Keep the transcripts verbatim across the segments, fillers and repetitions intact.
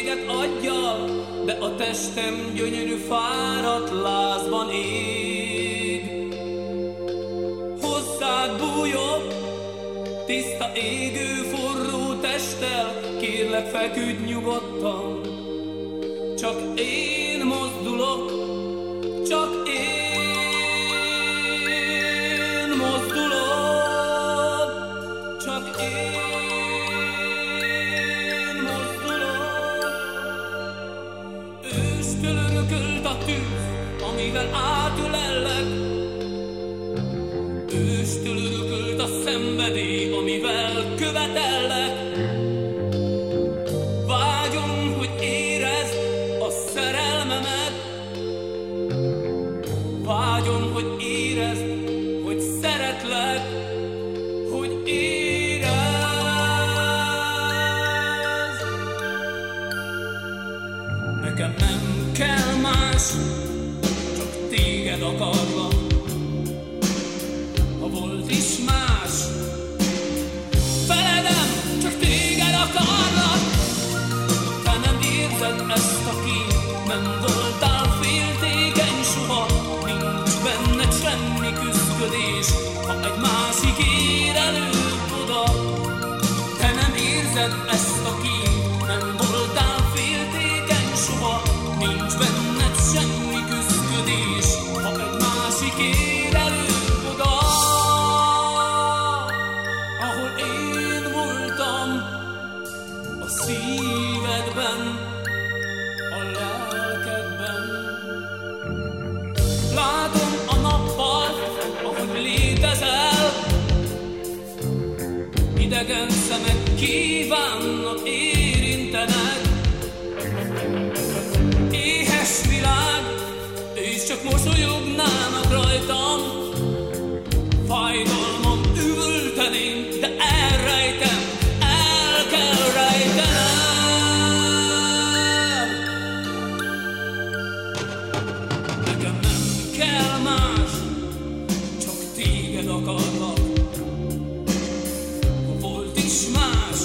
téged adjal, de a testem gyönyörű fáradt lázban ég. Hozzád bújok, tiszta égő forró testtel, kérlek feküdj nyugodtan. Csak én mozdulok, csak én mozdulok, csak én mozdulok. Őstől örökölt a tűz, amivel átölellek. Őstől örökölt a szenvedély, amivel követellek. Vágyom, hogy érezd a szerelmemet. Vágyom, hogy érezd, hogy szeretlek, hogy érezd. Nekem nem kell más, csak téged akarlak. Ha volt is más, feledem, csak téged akarlak. Te nem érzed ezt a kínt, nem voltál féltékeny soha. Nincs benned semmi küszködés, ha egy másik ér előbb oda. Te nem érzed ezt a kínt, nem voltál féltékeny soha. Nincs benned semmi küszködés, ha egy másik ér előbb oda. Ahol én voltam, a szívedben, a lelkedben. Látom a nappal, ahogy létezel. Idegen szemek kívánnak érintenek. Éhes világ, és csak mosolyognának rajtam. Fájdalmam üvölteném, de elrejtem, el kell rejtenem. Nekem nem kell más, csak téged akarlak. Ha volt is más,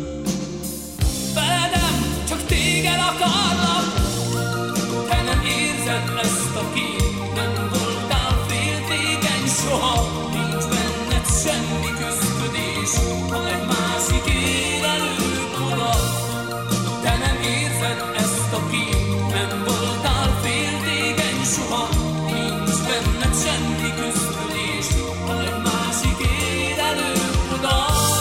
feledem, csak téged akarlak. Te nem érzed ezt a kínt, nem voltál féltékeny soha. Nincs benned semmi küszködés, ha egy másik ér előbb oda. Te nem érzed ezt a kínt, nem voltál féltékeny soha. Nincs benned semmi küszködés, ha egy másik ér előbb oda.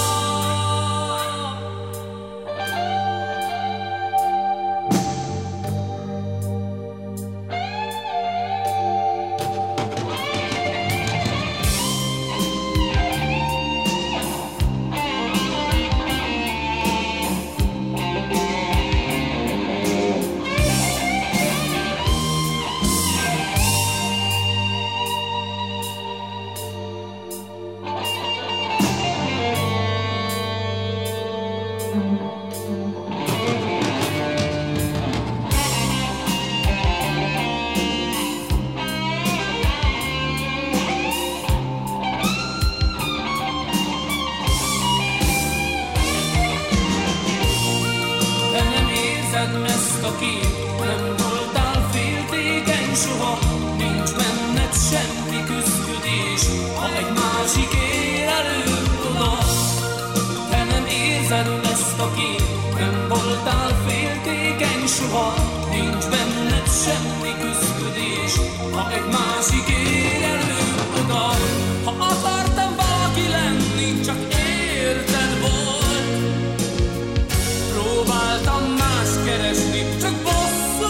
Ezt a kínt, nem voltál féltékeny soha. Nincs benned semmi küszködés, ha egy másik ér előbb oda. Te nem érzed ezt a kínt, nem voltál féltékeny soha. Nincs benned semmi küszködés, ha egy másik ér előbb oda. Ha akartam valaki lenni, csak érted volt. Próbáltam más keresni, csak bosszú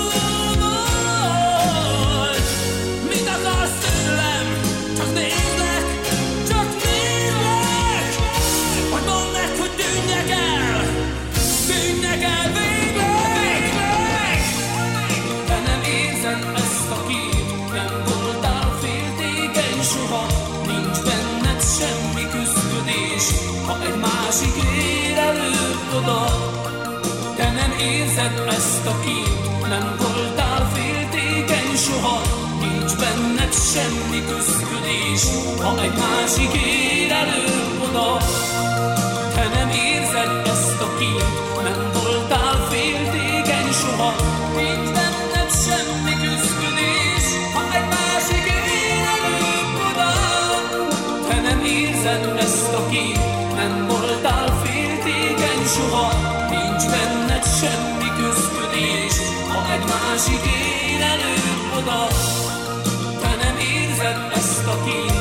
volt. Mit akarsz tőlem? Csak nézlek, csak nézlek. Hogy mondd meg, hogy tűnjek el, tűnjek el végleg. Te nem érzed ezt a kínt, nem voltál féltékeny soha. Nincs benned semmi küszködés, ha egy másik ér előbb oda. Te nem érzed ezt a kínt, nem voltál féltékeny soha. Nincs benned semmi küszködés, ha egy másik ér előbb oda. Te nem érzed ezt a kínt, nem voltál féltékeny érzed ezt a kín, nem voltál féltékeny soha, nincs benned semmi közködés, ha egy másik él előbb oda, te nem érzed ezt a kín.